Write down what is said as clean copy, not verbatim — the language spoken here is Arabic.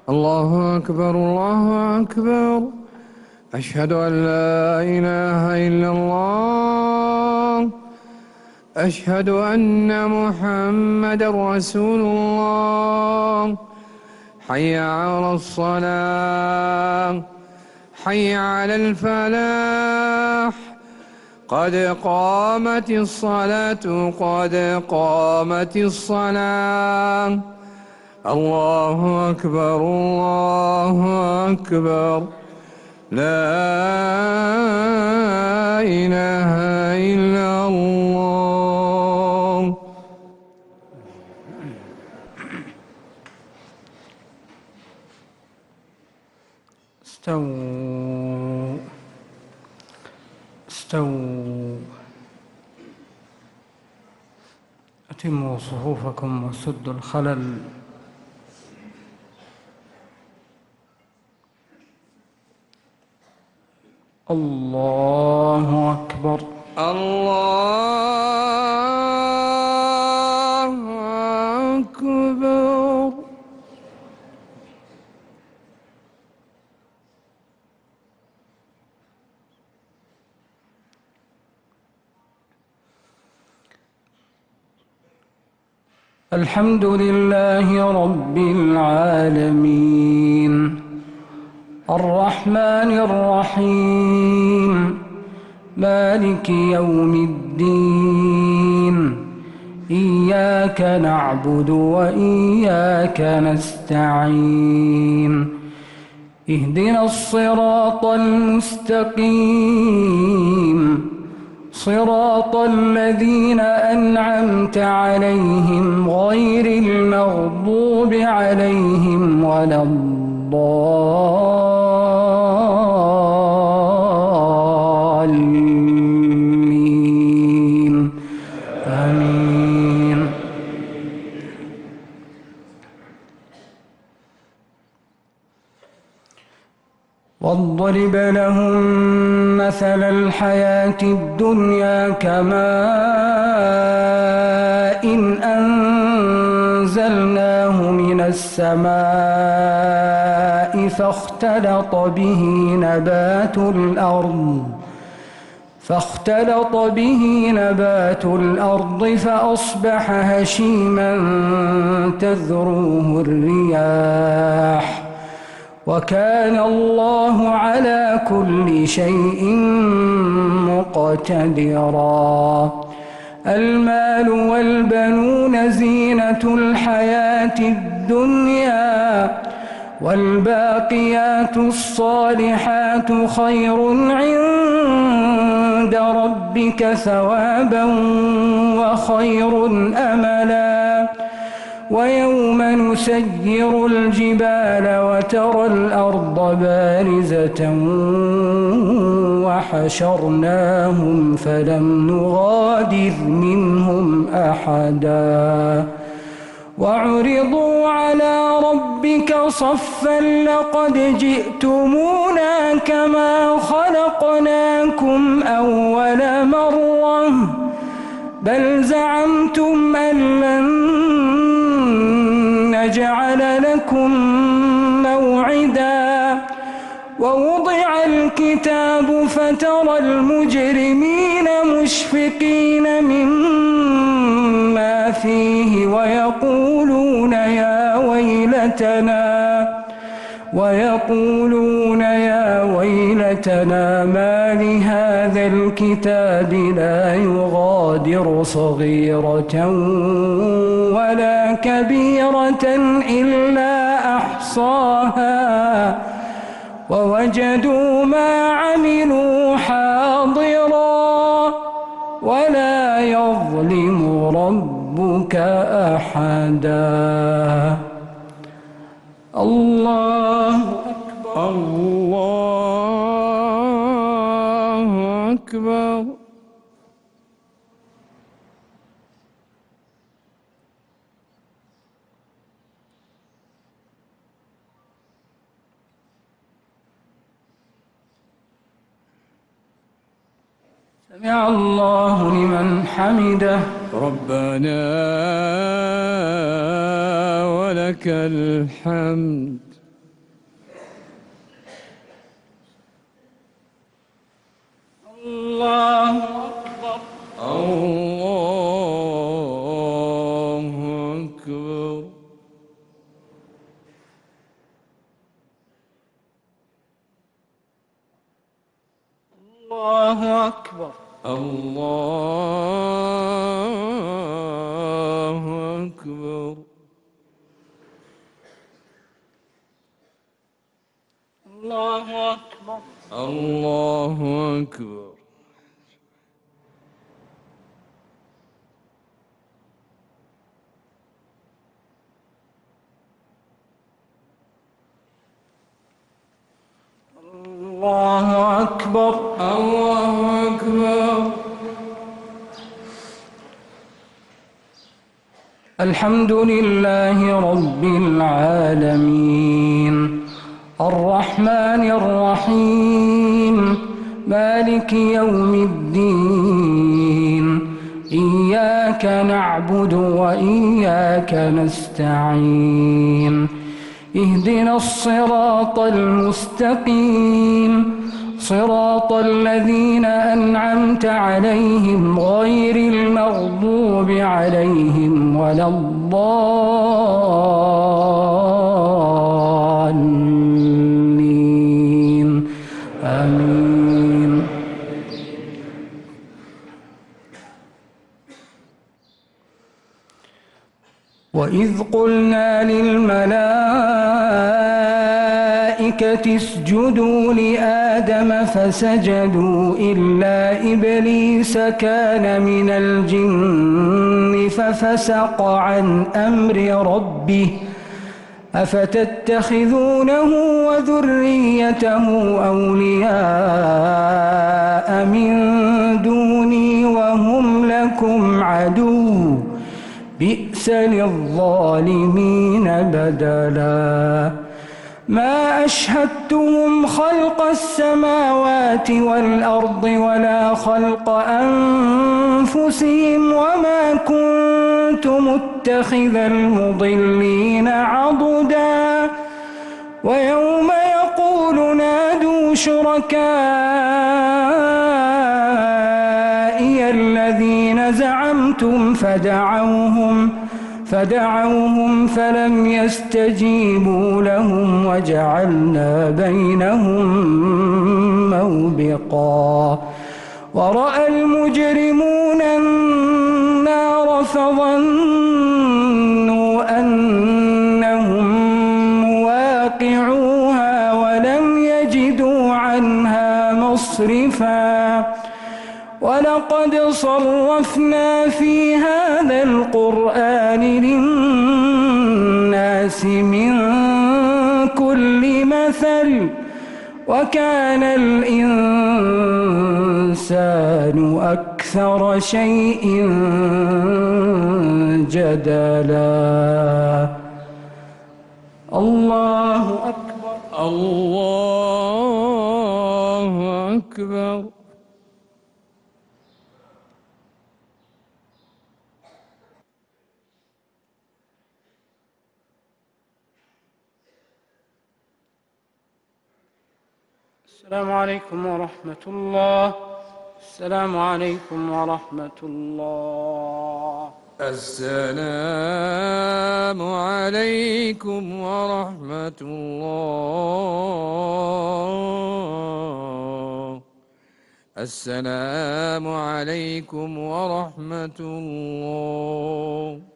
الله أكبر الله أكبر. أشهد أن لا إله إلا الله. أشهد أن محمدًا رسول الله. حي على الصلاة، حي على الفلاح، قد قامت الصلاة، قد قامت الصلاة. الله أكبر الله أكبر. لا إله إلا الله. استووا استووا. أتموا صفوفكم وسدوا الخلل. الله أكبر الله أكبر. الحمد لله رب العالمين، الرحمن الرحيم، مالك يوم الدين. إياك نعبد وإياك نستعين. اهدنا الصراط المستقيم، صراط الذين أنعمت عليهم غير المغضوب عليهم ولا الضالين. آمين. واضرب لهم مثل الحياة الدنيا كماء إن أنزلناه من السماء فاختلط به نبات الأرض فأصبح هشيما تذروه الرياح، وكان الله على كل شيء مقتدرا. المال والبنون زينة الحياة الدنيا، والباقيات الصالحات خير عند ربك ثوابا وخير أملا. ويوم نسير الجبال وترى الأرض بارزة وحشرناهم فلم نغادر منهم أحدا. وعرضوا على ربك صفا لقد جئتمونا كما خلقناكم أول مرة بل زعمتم أن لن نجعل لكم موعدا. ووضع الكتاب فترى المجرمين مشفقين مما فيه ويقولون يا ويلتنا ما لهذا الكتاب لا يغادر صغيرة ولا كبيرة إلا أحصاها ووجدوا ما عملوا حاضرا ولا يظلم ربك أحدا. الله أكبر الله أكبر. سمع الله لمن حمده. ربنا ولك الحمد. أكبر. الله أكبر. الله أكبر. الله أكبر. الله أكبر. الله أكبر. الحمد لله رب العالمين الرحمن الرحيم مالك يوم الدين إياك نعبد وإياك نستعين اهدنا الصراط المستقيم صراط الذين أنعمت عليهم غير المغضوب عليهم ولا الضالين آمين. وإذ قلنا للملائكة اسجدوا لآدم فسجدوا إلا إبليس كان من الجن ففسق عن أمر ربه أفتتخذونه وذريته أولياء من دوني وهم لكم عدو بئس للظالمين بدلا ما أشهدتهم خلق السماوات والأرض ولا خلق أنفسهم وما كنت متخذ المضلين عضدا ويوم يقول نادوا شركائي الذين زعمتم فدعوهم فلم يستجيبوا لهم وجعلنا بينهم موبقا ورأى المجرمون النار فظنوا أنهم مواقعوها ولم يجدوا عنها مصرفا ولقد صرفنا في هذا القرآن للناس من كل مثل وكان الإنسان أكثر شيء جدلا. الله أكبر. الله أكبر. السلام عليكم ورحمة الله. السلام عليكم ورحمة الله. السلام عليكم ورحمة الله. السلام عليكم ورحمة الله.